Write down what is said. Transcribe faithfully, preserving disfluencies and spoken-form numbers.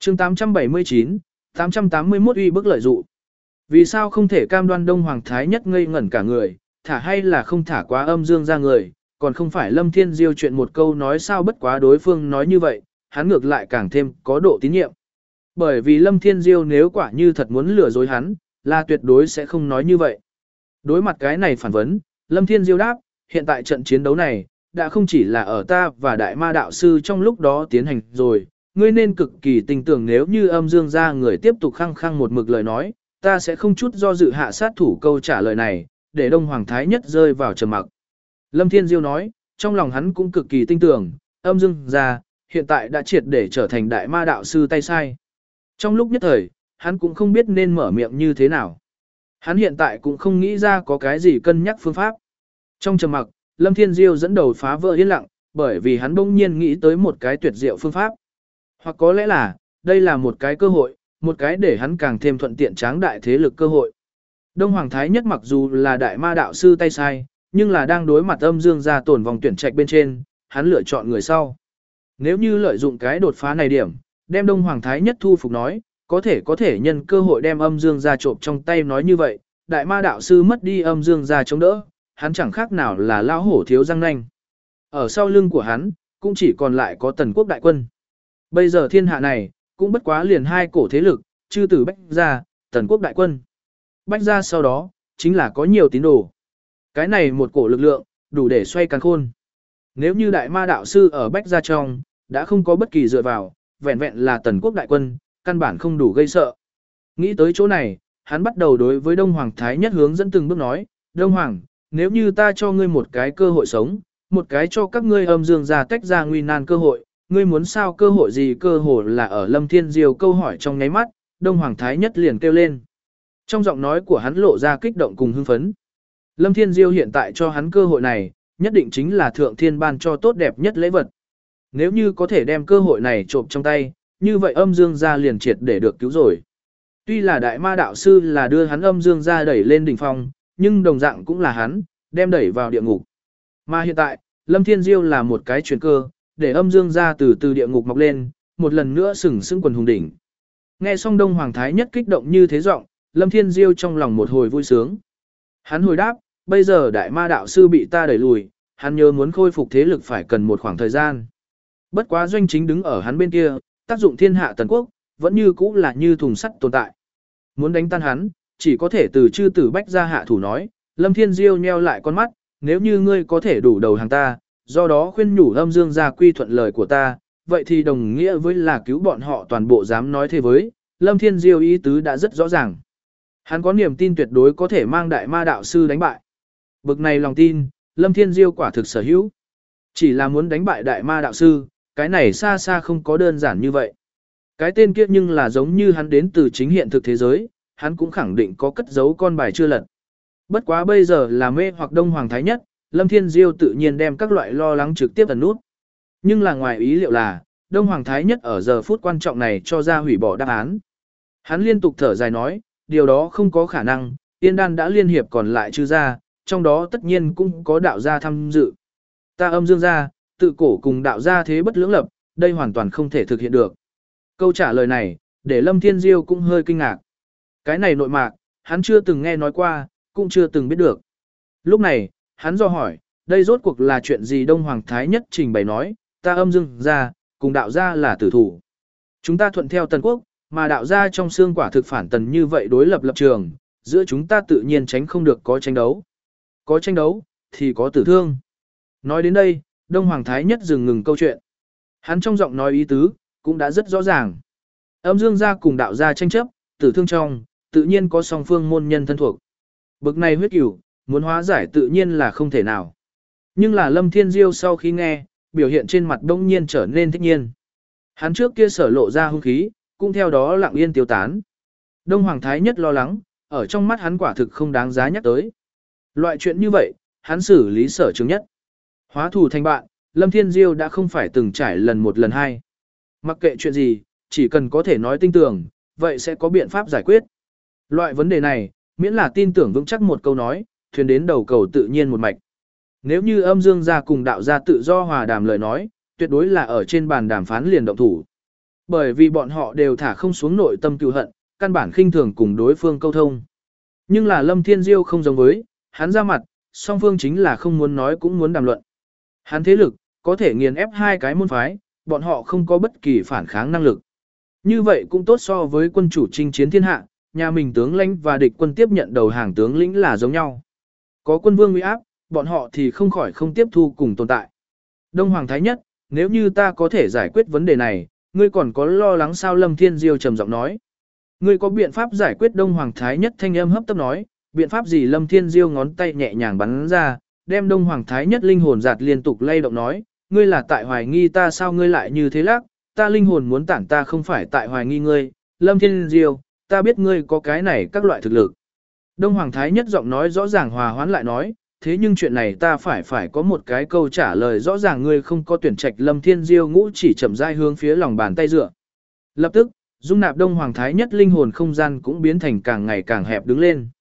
chương tám trăm bảy mươi chín, tám trăm tám mươi mốt uy bức lợi dụ. Vì sao không thể cam đoan Đông Hoàng Thái Nhất ngây ngẩn cả người, thả hay là không thả quá âm dương ra người, còn không phải Lâm Thiên Diêu chuyện một câu nói sao bất quá đối phương nói như vậy, hắn ngược lại càng thêm có độ tín nhiệm. Bởi vì Lâm Thiên Diêu nếu quả như thật muốn lừa dối hắn, là tuyệt đối sẽ không nói như vậy. Đối mặt cái này phản vấn, Lâm Thiên Diêu đáp, hiện tại trận chiến đấu này, đã không chỉ là ở ta và Đại Ma Đạo Sư trong lúc đó tiến hành rồi, ngươi nên cực kỳ tình tưởng nếu như âm dương ra người tiếp tục khăng khăng một mực lời nói, ta sẽ không chút do dự hạ sát thủ câu trả lời này, để Đông Hoàng Thái Nhất rơi vào trầm mặc. Lâm Thiên Diêu nói, trong lòng hắn cũng cực kỳ tin tưởng, âm dương ra, hiện tại đã triệt để trở thành Đại Ma Đạo Sư tay sai. Trong lúc nhất thời, hắn cũng không biết nên mở miệng như thế nào. Hắn hiện tại cũng không nghĩ ra có cái gì cân nhắc phương pháp. Trong trầm mặc, Lâm Thiên Diêu dẫn đầu phá vỡ yên lặng, bởi vì hắn bỗng nhiên nghĩ tới một cái tuyệt diệu phương pháp. Hoặc có lẽ là, đây là một cái cơ hội, một cái để hắn càng thêm thuận tiện tráng đại thế lực cơ hội. Đông Hoàng Thái Nhất mặc dù là Đại Ma Đạo Sư tay sai, nhưng là đang đối mặt âm dương gia tổn vòng tuyển trạch bên trên, hắn lựa chọn người sau. Nếu như lợi dụng cái đột phá này điểm, đem Đông Hoàng Thái Nhất thu phục nói, có thể có thể nhân cơ hội đem âm dương gia trộm trong tay nói như vậy, Đại Ma Đạo Sư mất đi âm dương gia chống đỡ, hắn chẳng khác nào là lão hổ thiếu răng nanh. Ở sau lưng của hắn, cũng chỉ còn lại có Tần Quốc đại quân. Bây giờ thiên hạ này, cũng bất quá liền hai cổ thế lực, chư tử Bách gia, Tần Quốc đại quân. Bách gia sau đó, chính là có nhiều tín đồ. Cái này một cổ lực lượng, đủ để xoay càn khôn. Nếu như Đại Ma Đạo Sư ở Bách gia trong, đã không có bất kỳ dựa vào, vẹn vẹn là Tần Quốc đại quân, căn bản không đủ gây sợ. Nghĩ tới chỗ này, hắn bắt đầu đối với Đông Hoàng Thái Nhất hướng dẫn từng bước nói, Đông Hoàng, nếu như ta cho ngươi một cái cơ hội sống, một cái cho các ngươi âm dương gia tách ra nguy nan cơ hội, ngươi muốn sao cơ hội gì cơ hội là ở Lâm Thiên Diêu câu hỏi trong nháy mắt, Đông Hoàng Thái Nhất liền kêu lên. Trong giọng nói của hắn lộ ra kích động cùng hưng phấn. Lâm Thiên Diêu hiện tại cho hắn cơ hội này, nhất định chính là thượng thiên ban cho tốt đẹp nhất lễ vật. Nếu như có thể đem cơ hội này trộm trong tay, như vậy âm dương gia liền triệt để được cứu rồi. Tuy là Đại Ma Đạo Sư là đưa hắn âm dương gia đẩy lên đỉnh phong, nhưng đồng dạng cũng là hắn, đem đẩy vào địa ngục. Mà hiện tại, Lâm Thiên Diêu là một cái chuyển cơ, để âm dương gia từ từ địa ngục mọc lên, một lần nữa sừng sững quần hùng đỉnh. Nghe xong Đông Hoàng Thái Nhất kích động như thế giọng, Lâm Thiên Diêu trong lòng một hồi vui sướng. Hắn hồi đáp, bây giờ Đại Ma Đạo Sư bị ta đẩy lùi, hắn nhớ muốn khôi phục thế lực phải cần một khoảng thời gian. Bất quá doanh chính đứng ở hắn bên kia, tác dụng thiên hạ Tần Quốc, vẫn như cũ là như thùng sắt tồn tại. Muốn đánh tan hắn, chỉ có thể từ chư tử Bách gia hạ thủ nói, Lâm Thiên Diêu nheo lại con mắt, nếu như ngươi có thể đủ đầu hàng ta, do đó khuyên nhủ âm dương gia quy thuận lời của ta, vậy thì đồng nghĩa với là cứu bọn họ toàn bộ dám nói thế với, Lâm Thiên Diêu ý tứ đã rất rõ ràng. Hắn có niềm tin tuyệt đối có thể mang Đại Ma Đạo Sư đánh bại. Bực này lòng tin, Lâm Thiên Diêu quả thực sở hữu. Chỉ là muốn đánh bại Đại Ma Đạo Sư, cái này xa xa không có đơn giản như vậy. Cái tên kia nhưng là giống như hắn đến từ chính hiện thực thế giới, hắn cũng khẳng định có cất giấu con bài chưa lật. Bất quá bây giờ là mê hoặc Đông Hoàng Thái Nhất, Lâm Thiên Diêu tự nhiên đem các loại lo lắng trực tiếp ẩn nút. Nhưng là ngoài ý liệu là, Đông Hoàng Thái Nhất ở giờ phút quan trọng này cho ra hủy bỏ đáp án. Hắn liên tục thở dài nói, điều đó không có khả năng, Tiên Đan đã liên hiệp còn lại chư gia, trong đó tất nhiên cũng có đạo gia tham dự. Ta âm dương gia, tự cổ cùng đạo gia thế bất lưỡng lập, đây hoàn toàn không thể thực hiện được. Câu trả lời này, để Lâm Thiên Diêu cũng hơi kinh ngạc. Cái này nội mạc, hắn chưa từng nghe nói qua, cũng chưa từng biết được. Lúc này, hắn do hỏi, đây rốt cuộc là chuyện gì Đông Hoàng Thái Nhất trình bày nói, ta âm dương gia, cùng đạo gia là tử thủ. Chúng ta thuận theo Tần Quốc, mà đạo gia trong xương quả thực phản tần như vậy đối lập lập trường, giữa chúng ta tự nhiên tránh không được có tranh đấu. Có tranh đấu, thì có tử thương. Nói đến đây, Đông Hoàng Thái Nhất dừng ngừng câu chuyện. Hắn trong giọng nói ý tứ, cũng đã rất rõ ràng. Âm dương gia cùng đạo gia tranh chấp, tử thương trong, tự nhiên có song phương môn nhân thân thuộc. Bực này huyết cửu, muốn hóa giải tự nhiên là không thể nào. Nhưng là Lâm Thiên Diêu sau khi nghe, biểu hiện trên mặt đông nhiên trở nên thích nhiên. Hắn trước kia sở lộ ra hung khí, cũng theo đó lặng yên tiêu tán. Đông Hoàng Thái Nhất lo lắng, ở trong mắt hắn quả thực không đáng giá nhắc tới. Loại chuyện như vậy, hắn xử lý sở trường nhất. Hóa thù thành bạn, Lâm Thiên Diêu đã không phải từng trải lần một lần hai. Mặc kệ chuyện gì, chỉ cần có thể nói tin tưởng, vậy sẽ có biện pháp giải quyết. Loại vấn đề này, miễn là tin tưởng vững chắc một câu nói, thuyền đến đầu cầu tự nhiên một mạch. Nếu như âm dương gia cùng đạo gia tự do hòa đàm lời nói, tuyệt đối là ở trên bàn đàm phán liền động thủ. Bởi vì bọn họ đều thả không xuống nội tâm cựu hận, căn bản khinh thường cùng đối phương câu thông. Nhưng là Lâm Thiên Diêu không giống với, hắn ra mặt, song phương chính là không muốn nói cũng muốn đàm luận. Hắn thế lực, có thể nghiền ép hai cái môn phái, bọn họ không có bất kỳ phản kháng năng lực. Như vậy cũng tốt so với quân chủ chinh chiến thiên hạ, nhà mình tướng lãnh và địch quân tiếp nhận đầu hàng tướng lĩnh là giống nhau. Có quân vương uy áp, bọn họ thì không khỏi không tiếp thu cùng tồn tại. Đông Hoàng Thái Nhất, nếu như ta có thể giải quyết vấn đề này, ngươi còn có lo lắng sao? Lâm Thiên Diêu trầm giọng nói. Ngươi có biện pháp giải quyết? Đông Hoàng Thái Nhất thanh âm hấp tấp nói, biện pháp gì? Lâm Thiên Diêu ngón tay nhẹ nhàng bắn ra, đem Đông Hoàng Thái Nhất linh hồn giạt liên tục lay động nói, ngươi là tại hoài nghi ta sao? Ngươi lại như thế lắc, ta linh hồn muốn tản, ta không phải tại hoài nghi ngươi. Lâm Thiên Diêu, ta biết ngươi có cái này các loại thực lực. Đông Hoàng Thái Nhất giọng nói rõ ràng hòa hoãn lại nói, thế nhưng chuyện này ta phải phải có một cái câu trả lời rõ ràng. Ngươi không có tuyển trạch. Lâm Thiên Diêu ngũ chỉ chậm rãi hướng phía lòng bàn tay dựa. Lập tức, dung nạp Đông Hoàng Thái Nhất linh hồn không gian cũng biến thành càng ngày càng hẹp đứng lên.